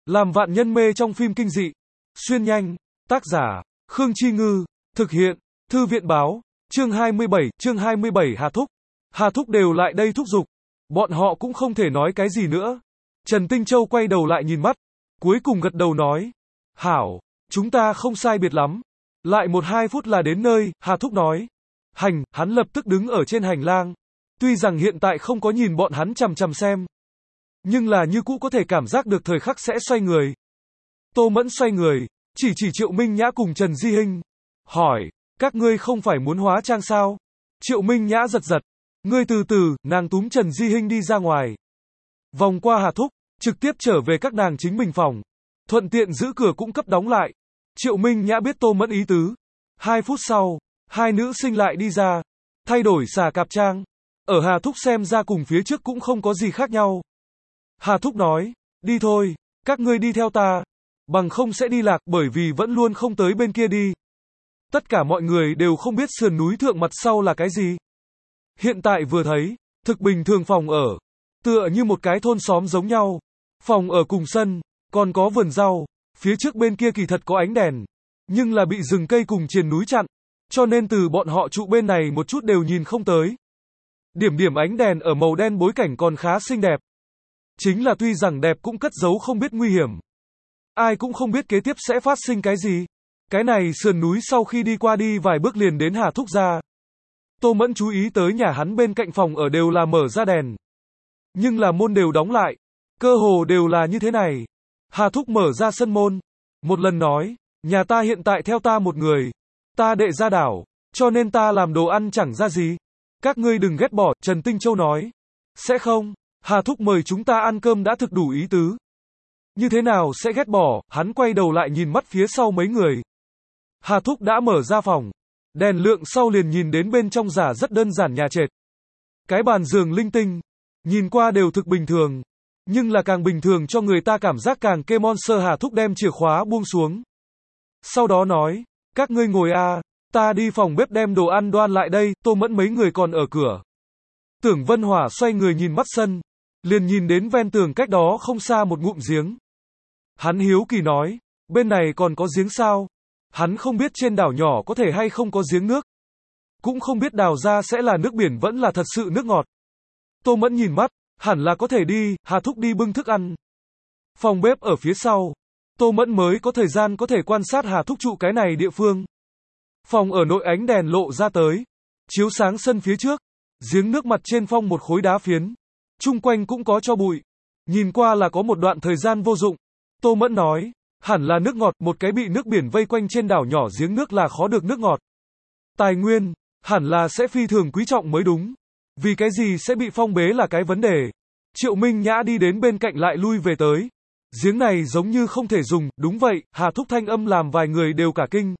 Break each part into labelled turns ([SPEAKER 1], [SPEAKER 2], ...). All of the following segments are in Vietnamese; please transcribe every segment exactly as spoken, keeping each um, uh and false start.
[SPEAKER 1] Làm vạn nhân mê trong phim kinh dị. Xuyên nhanh. Tác giả, Khương Chi Ngư. Thực hiện, Thư viện báo. Chương hai mươi bảy, chương hai mươi bảy Hà Thúc. Hà Thúc đều lại đây thúc giục. Bọn họ cũng không thể nói cái gì nữa. Trần Tinh Châu quay đầu lại nhìn mắt. Cuối cùng gật đầu nói. Hảo, chúng ta không sai biệt lắm. Lại một hai phút là đến nơi, Hà Thúc nói. Hành, hắn lập tức đứng ở trên hành lang. Tuy rằng hiện tại không có nhìn bọn hắn chằm chằm xem. Nhưng là như cũ có thể cảm giác được thời khắc sẽ xoay người. Tô Mẫn xoay người, chỉ chỉ Triệu Minh Nhã cùng Trần Di Hinh. Hỏi, các ngươi không phải muốn hóa trang sao? Triệu Minh Nhã giật giật. Ngươi từ từ, nàng túm Trần Di Hinh đi ra ngoài. Vòng qua Hà Thúc, trực tiếp trở về các nàng chính mình phòng. Thuận tiện giữ cửa cũng cấp đóng lại. Triệu Minh Nhã biết Tô Mẫn ý tứ. Hai phút sau, hai nữ sinh lại đi ra. Thay đổi xà cạp trang. Ở Hà Thúc xem ra cùng phía trước cũng không có gì khác nhau. Hà Thúc nói, đi thôi, các ngươi đi theo ta. Bằng không sẽ đi lạc bởi vì vẫn luôn không tới bên kia đi. Tất cả mọi người đều không biết sườn núi thượng mặt sau là cái gì. Hiện tại vừa thấy, thực bình thường phòng ở. Tựa như một cái thôn xóm giống nhau. Phòng ở cùng sân, còn có vườn rau. Phía trước bên kia kỳ thật có ánh đèn. Nhưng là bị rừng cây cùng triền núi chặn. Cho nên từ bọn họ trụ bên này một chút đều nhìn không tới. Điểm điểm ánh đèn ở màu đen bối cảnh còn khá xinh đẹp. Chính là tuy rằng đẹp cũng cất giấu không biết nguy hiểm. Ai cũng không biết kế tiếp sẽ phát sinh cái gì. Cái này sườn núi sau khi đi qua đi vài bước liền đến Hà Thúc ra. Tô Mẫn chú ý tới nhà hắn bên cạnh phòng ở đều là mở ra đèn. Nhưng là môn đều đóng lại. Cơ hồ đều là như thế này. Hà Thúc mở ra sân môn. Một lần nói, nhà ta hiện tại theo ta một người. Ta đệ ra đảo, cho nên ta làm đồ ăn chẳng ra gì. Các ngươi đừng ghét bỏ, Trần Tinh Châu nói. Sẽ không, Hà Thúc mời chúng ta ăn cơm đã thực đủ ý tứ. Như thế nào sẽ ghét bỏ, hắn quay đầu lại nhìn mắt phía sau mấy người. Hà Thúc đã mở ra phòng. Đèn lượng sau liền nhìn đến bên trong giả rất đơn giản nhà trệt. Cái bàn giường linh tinh. Nhìn qua đều thực bình thường. Nhưng là càng bình thường cho người ta cảm giác càng kê monster. Hà Thúc đem chìa khóa buông xuống. Sau đó nói, các ngươi ngồi à, ta đi phòng bếp đem đồ ăn đoan lại đây. Tô Mẫn mấy người còn ở cửa. Tưởng Vân Hỏa xoay người nhìn mắt sân. Liền nhìn đến ven tường cách đó không xa một ngụm giếng. Hắn hiếu kỳ nói, bên này còn có giếng sao? Hắn không biết trên đảo nhỏ có thể hay không có giếng nước. Cũng không biết đào ra sẽ là nước biển vẫn là thật sự nước ngọt. Tô Mẫn nhìn mắt, hẳn là có thể đi, Hà Thúc đi bưng thức ăn. Phòng bếp ở phía sau. Tô Mẫn mới có thời gian có thể quan sát Hà Thúc trụ cái này địa phương. Phòng ở nội ánh đèn lộ ra tới. Chiếu sáng sân phía trước. Giếng nước mặt trên phong một khối đá phiến. Chung quanh cũng có cho bụi. Nhìn qua là có một đoạn thời gian vô dụng. Tô Mẫn nói, hẳn là nước ngọt, một cái bị nước biển vây quanh trên đảo nhỏ giếng nước là khó được nước ngọt. Tài nguyên, hẳn là sẽ phi thường quý trọng mới đúng. Vì cái gì sẽ bị phong bế là cái vấn đề. Triệu Minh Nhã đi đến bên cạnh lại lui về tới. Giếng này giống như không thể dùng, đúng vậy, Hà Thúc thanh âm làm vài người đều cả kinh.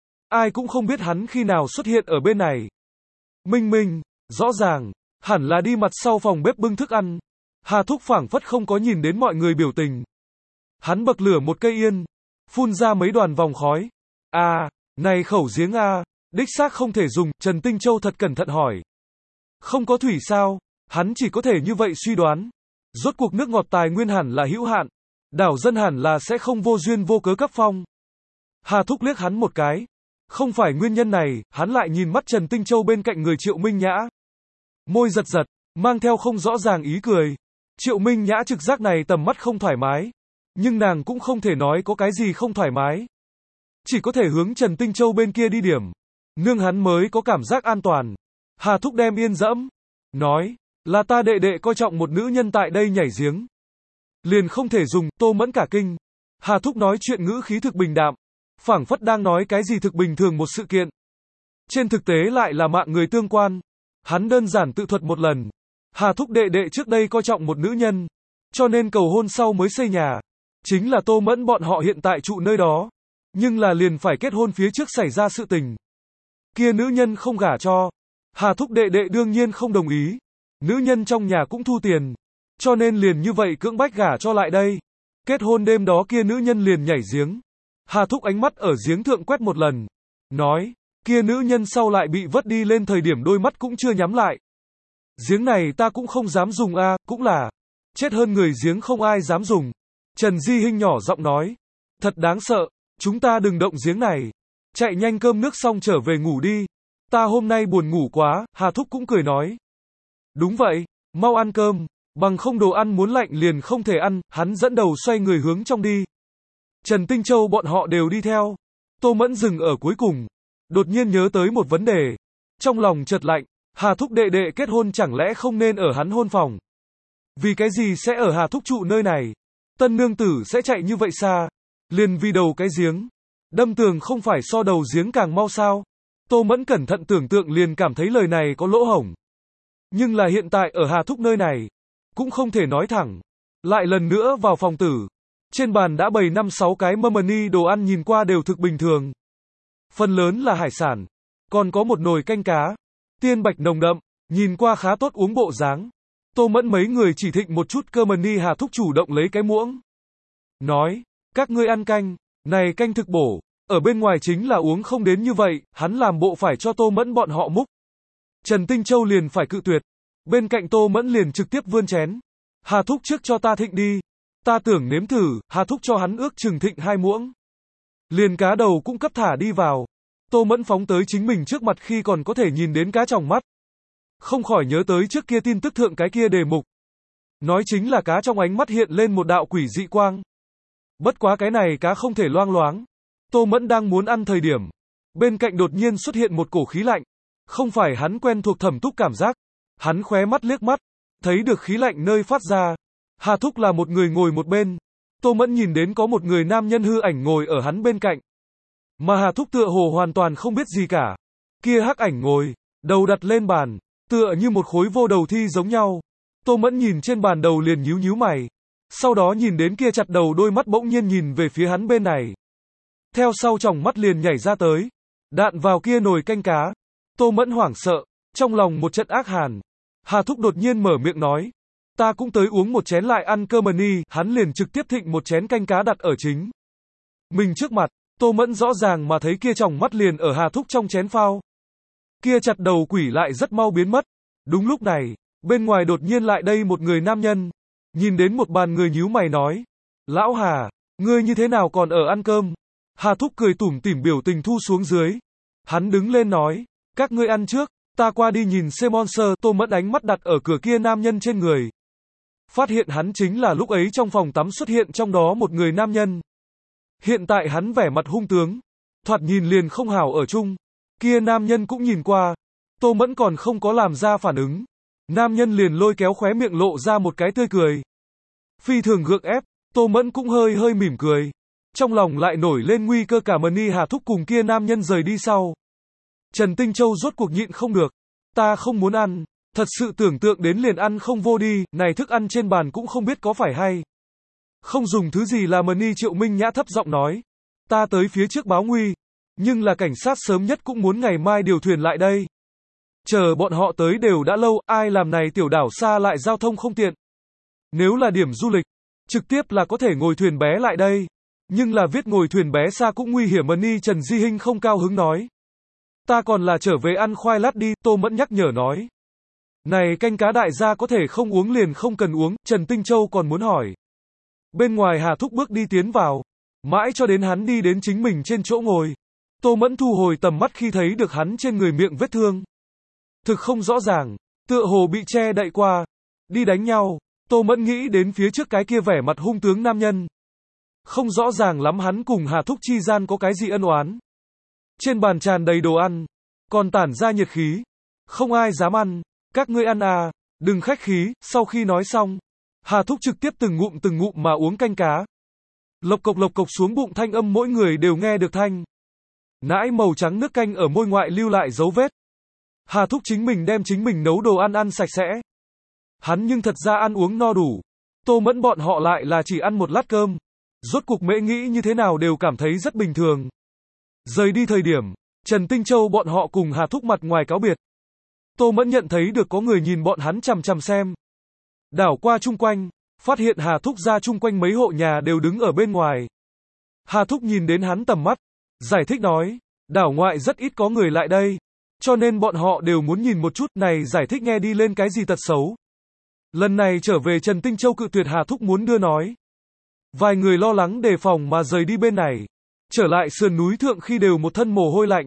[SPEAKER 1] Ai cũng không biết hắn khi nào xuất hiện ở bên này. Minh Minh, rõ ràng, hẳn là đi mặt sau phòng bếp bưng thức ăn. Hà Thúc phảng phất không có nhìn đến mọi người biểu tình. Hắn bậc lửa một cây yên, phun ra mấy đoàn vòng khói. À, này khẩu giếng a, đích xác không thể dùng, Trần Tinh Châu thật cẩn thận hỏi. Không có thủy sao? Hắn chỉ có thể như vậy suy đoán. Rốt cuộc nước ngọt tài nguyên hẳn là hữu hạn. Đảo dân hẳn là sẽ không vô duyên vô cớ cấp phong. Hà Thúc liếc hắn một cái. Không phải nguyên nhân này, hắn lại nhìn mắt Trần Tinh Châu bên cạnh người Triệu Minh Nhã. Môi giật giật, mang theo không rõ ràng ý cười. Triệu Minh Nhã trực giác này tầm mắt không thoải mái. Nhưng nàng cũng không thể nói có cái gì không thoải mái. Chỉ có thể hướng Trần Tinh Châu bên kia đi điểm. Nương hắn mới có cảm giác an toàn. Hà Thúc đem yên dẫm. Nói, là ta đệ đệ coi trọng một nữ nhân tại đây nhảy giếng. Liền không thể dùng, Tô Mẫn cả kinh. Hà Thúc nói chuyện ngữ khí thực bình đạm. Phảng phất đang nói cái gì thực bình thường một sự kiện. Trên thực tế lại là mạng người tương quan. Hắn đơn giản tự thuật một lần. Hà Thúc đệ đệ trước đây coi trọng một nữ nhân. Cho nên cầu hôn sau mới xây nhà. Chính là Tô Mẫn bọn họ hiện tại trụ nơi đó. Nhưng là liền phải kết hôn phía trước xảy ra sự tình. Kia nữ nhân không gả cho. Hà Thúc đệ đệ đương nhiên không đồng ý. Nữ nhân trong nhà cũng thu tiền. Cho nên liền như vậy cưỡng bách gả cho lại đây. Kết hôn đêm đó kia nữ nhân liền nhảy giếng. Hà Thúc ánh mắt ở giếng thượng quét một lần. Nói, kia nữ nhân sau lại bị vớt đi lên thời điểm đôi mắt cũng chưa nhắm lại. Giếng này ta cũng không dám dùng a, cũng là. Chết hơn người giếng không ai dám dùng. Trần Di Hinh nhỏ giọng nói. Thật đáng sợ, chúng ta đừng động giếng này. Chạy nhanh cơm nước xong trở về ngủ đi. Ta hôm nay buồn ngủ quá, Hà Thúc cũng cười nói. Đúng vậy, mau ăn cơm, bằng không đồ ăn muốn lạnh liền không thể ăn, hắn dẫn đầu xoay người hướng trong đi. Trần Tinh Châu bọn họ đều đi theo. Tô Mẫn dừng ở cuối cùng. Đột nhiên nhớ tới một vấn đề. Trong lòng chợt lạnh, Hà Thúc đệ đệ kết hôn chẳng lẽ không nên ở hắn hôn phòng? Vì cái gì sẽ ở Hà Thúc trụ nơi này? Tân nương tử sẽ chạy như vậy xa? Liền vì đầu cái giếng. Đâm tường không phải so đầu giếng càng mau sao? Tô Mẫn cẩn thận tưởng tượng liền cảm thấy lời này có lỗ hổng. Nhưng là hiện tại ở Hà Thúc nơi này, cũng không thể nói thẳng. Lại lần nữa vào phòng tử. Trên bàn đã bày năm sáu cái mâm mani đồ ăn nhìn qua đều thực bình thường. Phần lớn là hải sản. Còn có một nồi canh cá. Tiên bạch nồng đậm, nhìn qua khá tốt uống bộ dáng. Tô Mẫn mấy người chỉ thịnh một chút cơm mani, Hà Thúc chủ động lấy cái muỗng. Nói, các ngươi ăn canh, này canh thực bổ. Ở bên ngoài chính là uống không đến như vậy, hắn làm bộ phải cho Tô Mẫn bọn họ múc. Trần Tinh Châu liền phải cự tuyệt. Bên cạnh Tô Mẫn liền trực tiếp vươn chén. Hà Thúc trước cho ta thịnh đi. Ta tưởng nếm thử, Hà Thúc cho hắn ước chừng thịnh hai muỗng. Liền cá đầu cũng cấp thả đi vào. Tô Mẫn phóng tới chính mình trước mặt khi còn có thể nhìn đến cá trong mắt. Không khỏi nhớ tới trước kia tin tức thượng cái kia đề mục. Nói chính là cá trong ánh mắt hiện lên một đạo quỷ dị quang. Bất quá cái này cá không thể loang loáng. Tô Mẫn đang muốn ăn thời điểm. Bên cạnh đột nhiên xuất hiện một cổ khí lạnh. Không phải hắn quen thuộc thẩm túc cảm giác. Hắn khóe mắt liếc mắt. Thấy được khí lạnh nơi phát ra. Hà Thúc là một người ngồi một bên. Tô Mẫn nhìn đến có một người nam nhân hư ảnh ngồi ở hắn bên cạnh. Mà Hà Thúc tựa hồ hoàn toàn không biết gì cả. Kia hắc ảnh ngồi, đầu đặt lên bàn, tựa như một khối vô đầu thi giống nhau. Tô Mẫn nhìn trên bàn đầu liền nhíu nhíu mày. Sau đó nhìn đến kia chặt đầu đôi mắt bỗng nhiên nhìn về phía hắn bên này. Theo sau tròng mắt liền nhảy ra tới. Đạn vào kia nồi canh cá. Tô Mẫn hoảng sợ, trong lòng một trận ác hàn. Hà Thúc đột nhiên mở miệng nói. Ta cũng tới uống một chén lại ăn cơm mani, hắn liền trực tiếp thịnh một chén canh cá đặt ở chính mình trước mặt. Tô Mẫn rõ ràng mà thấy kia tròng mắt liền ở Hà Thúc trong chén phao. Kia chặt đầu quỷ lại rất mau biến mất. Đúng lúc này, bên ngoài đột nhiên lại đây một người nam nhân. Nhìn đến một bàn người nhíu mày nói. Lão Hà, ngươi như thế nào còn ở ăn cơm? Hà Thúc cười tủm tỉm biểu tình thu xuống dưới. Hắn đứng lên nói. Các ngươi ăn trước, ta qua đi nhìn xem monster. Tô Mẫn ánh mắt đặt ở cửa kia nam nhân trên người. Phát hiện hắn chính là lúc ấy trong phòng tắm xuất hiện trong đó một người nam nhân. Hiện tại hắn vẻ mặt hung tướng. Thoạt nhìn liền không hảo ở chung. Kia nam nhân cũng nhìn qua. Tô Mẫn còn không có làm ra phản ứng. Nam nhân liền lôi kéo khóe miệng lộ ra một cái tươi cười. Phi thường gượng ép, Tô Mẫn cũng hơi hơi mỉm cười. Trong lòng lại nổi lên nguy cơ cả mani Hà Thúc cùng kia nam nhân rời đi sau. Trần Tinh Châu rốt cuộc nhịn không được. Ta không muốn ăn. Thật sự tưởng tượng đến liền ăn không vô đi, này thức ăn trên bàn cũng không biết có phải hay. Không dùng thứ gì là mani. Triệu Minh Nhã thấp giọng nói. Ta tới phía trước báo nguy. Nhưng là cảnh sát sớm nhất cũng muốn ngày mai điều thuyền lại đây. Chờ bọn họ tới đều đã lâu, ai làm này tiểu đảo xa lại giao thông không tiện. Nếu là điểm du lịch, trực tiếp là có thể ngồi thuyền bé lại đây. Nhưng là viết ngồi thuyền bé xa cũng nguy hiểm mani. Trần Di Hinh không cao hứng nói. Ta còn là trở về ăn khoai lát đi, Tô Mẫn nhắc nhở nói. Này canh cá đại gia có thể không uống liền không cần uống, Trần Tinh Châu còn muốn hỏi. Bên ngoài Hà Thúc bước đi tiến vào. Mãi cho đến hắn đi đến chính mình trên chỗ ngồi. Tô Mẫn thu hồi tầm mắt khi thấy được hắn trên người miệng vết thương. Thực không rõ ràng, tựa hồ bị che đậy qua. Đi đánh nhau, Tô Mẫn nghĩ đến phía trước cái kia vẻ mặt hung tướng nam nhân. Không rõ ràng lắm hắn cùng Hà Thúc chi gian có cái gì ân oán. Trên bàn tràn đầy đồ ăn, còn tản ra nhiệt khí. Không ai dám ăn, các ngươi ăn à, đừng khách khí. Sau khi nói xong, Hà Thúc trực tiếp từng ngụm từng ngụm mà uống canh cá. Lộc cộc lộc cộc xuống bụng thanh âm mỗi người đều nghe được thanh. Nãi màu trắng nước canh ở môi ngoại lưu lại dấu vết. Hà Thúc chính mình đem chính mình nấu đồ ăn ăn sạch sẽ. Hắn nhưng thật ra ăn uống no đủ. Tô Mẫn bọn họ lại là chỉ ăn một lát cơm. Rốt cuộc Mễ nghĩ như thế nào đều cảm thấy rất bình thường. Rời đi thời điểm, Trần Tinh Châu bọn họ cùng Hà Thúc mặt ngoài cáo biệt. Tô Mẫn nhận thấy được có người nhìn bọn hắn chằm chằm xem. Đảo qua chung quanh, phát hiện Hà Thúc ra chung quanh mấy hộ nhà đều đứng ở bên ngoài. Hà Thúc nhìn đến hắn tầm mắt, giải thích nói, đảo ngoại rất ít có người lại đây, cho nên bọn họ đều muốn nhìn một chút. Này giải thích nghe đi lên cái gì tật xấu. Lần này trở về Trần Tinh Châu cự tuyệt Hà Thúc muốn đưa nói. Vài người lo lắng đề phòng mà rời đi bên này. Trở lại sườn núi thượng khi đều một thân mồ hôi lạnh.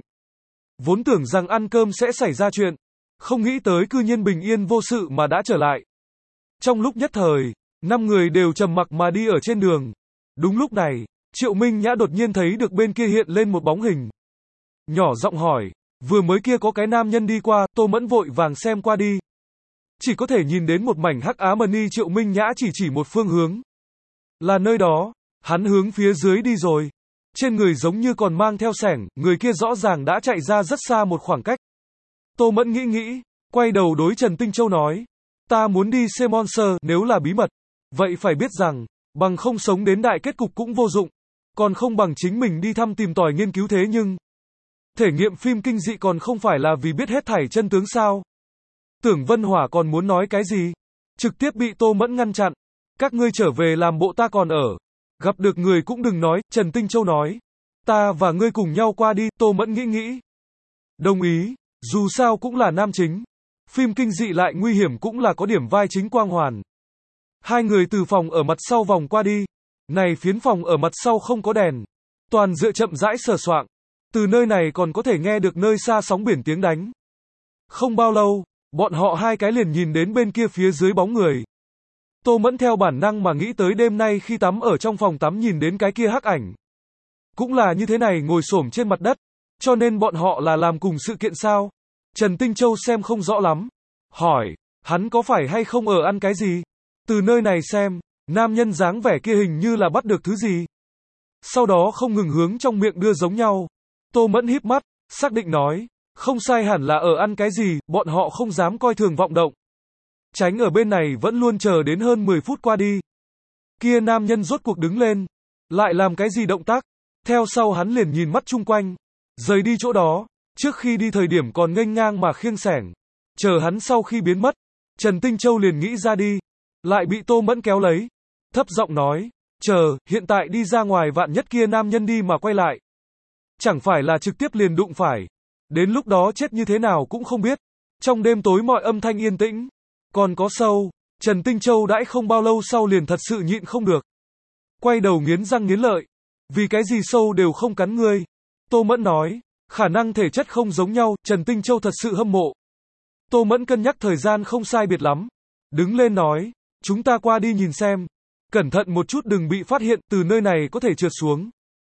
[SPEAKER 1] Vốn tưởng rằng ăn cơm sẽ xảy ra chuyện. Không nghĩ tới cư nhiên bình yên vô sự mà đã trở lại. Trong lúc nhất thời, năm người đều trầm mặc mà đi ở trên đường. Đúng lúc này, Triệu Minh Nhã đột nhiên thấy được bên kia hiện lên một bóng hình. Nhỏ giọng hỏi, vừa mới kia có cái nam nhân đi qua, Tô Mẫn vội vàng xem qua đi. Chỉ có thể nhìn đến một mảnh hắc ám mờ. Triệu Minh Nhã chỉ chỉ một phương hướng. Là nơi đó, hắn hướng phía dưới đi rồi. Trên người giống như còn mang theo sẻng, người kia rõ ràng đã chạy ra rất xa một khoảng cách. Tô Mẫn nghĩ nghĩ, quay đầu đối Trần Tinh Châu nói, ta muốn đi xem monster, nếu là bí mật, vậy phải biết rằng, bằng không sống đến đại kết cục cũng vô dụng, còn không bằng chính mình đi thăm tìm tòi nghiên cứu thế nhưng, thể nghiệm phim kinh dị còn không phải là vì biết hết thảy chân tướng sao? Tưởng Vân Hỏa còn muốn nói cái gì? Trực tiếp bị Tô Mẫn ngăn chặn, các ngươi trở về làm bộ ta còn ở. Gặp được người cũng đừng nói, Trần Tinh Châu nói. Ta và ngươi cùng nhau qua đi, Tô Mẫn nghĩ nghĩ. Đồng ý, dù sao cũng là nam chính. Phim kinh dị lại nguy hiểm cũng là có điểm vai chính quang hoàn. Hai người từ phòng ở mặt sau vòng qua đi. Này phiến phòng ở mặt sau không có đèn. Toàn dựa chậm rãi sờ soạng. Từ nơi này còn có thể nghe được nơi xa sóng biển tiếng đánh. Không bao lâu, bọn họ hai cái liền nhìn đến bên kia phía dưới bóng người. Tô Mẫn theo bản năng mà nghĩ tới đêm nay khi tắm ở trong phòng tắm nhìn đến cái kia hắc ảnh. Cũng là như thế này ngồi xổm trên mặt đất, cho nên bọn họ là làm cùng sự kiện sao? Trần Tinh Châu xem không rõ lắm. Hỏi, hắn có phải hay không ở ăn cái gì? Từ nơi này xem, nam nhân dáng vẻ kia hình như là bắt được thứ gì. Sau đó không ngừng hướng trong miệng đưa giống nhau. Tô Mẫn híp mắt, xác định nói, không sai hẳn là ở ăn cái gì, bọn họ không dám coi thường vọng động. Tránh ở bên này vẫn luôn chờ đến hơn mười phút qua đi. Kia nam nhân rốt cuộc đứng lên, lại làm cái gì động tác, theo sau hắn liền nhìn mắt chung quanh, rời đi chỗ đó, trước khi đi thời điểm còn nghênh ngang mà khiêng sẻng. Chờ hắn sau khi biến mất, Trần Tinh Châu liền nghĩ ra đi, lại bị Tô Mẫn kéo lấy, thấp giọng nói, chờ, hiện tại đi ra ngoài vạn nhất kia nam nhân đi mà quay lại. Chẳng phải là trực tiếp liền đụng phải, đến lúc đó chết như thế nào cũng không biết. Trong đêm tối mọi âm thanh yên tĩnh, còn có sâu, Trần Tinh Châu đãi không bao lâu sau liền thật sự nhịn không được. Quay đầu nghiến răng nghiến lợi, vì cái gì sâu đều không cắn ngươi. Tô Mẫn nói, khả năng thể chất không giống nhau, Trần Tinh Châu thật sự hâm mộ. Tô Mẫn cân nhắc thời gian không sai biệt lắm, đứng lên nói, chúng ta qua đi nhìn xem, cẩn thận một chút đừng bị phát hiện, từ nơi này có thể trượt xuống.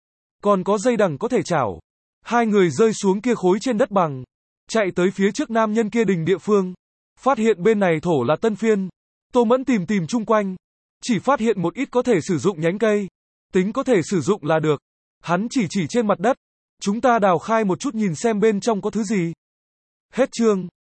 [SPEAKER 1] Còn có dây đằng có thể chảo. Hai người rơi xuống kia khối trên đất bằng, chạy tới phía trước nam nhân kia đình địa phương. Phát hiện bên này thổ là tân phiên. Tô Mẫn tìm tìm chung quanh, chỉ phát hiện một ít có thể sử dụng nhánh cây. Tính có thể sử dụng là được. Hắn chỉ chỉ trên mặt đất. Chúng ta đào khai một chút nhìn xem bên trong có thứ gì. Hết chương.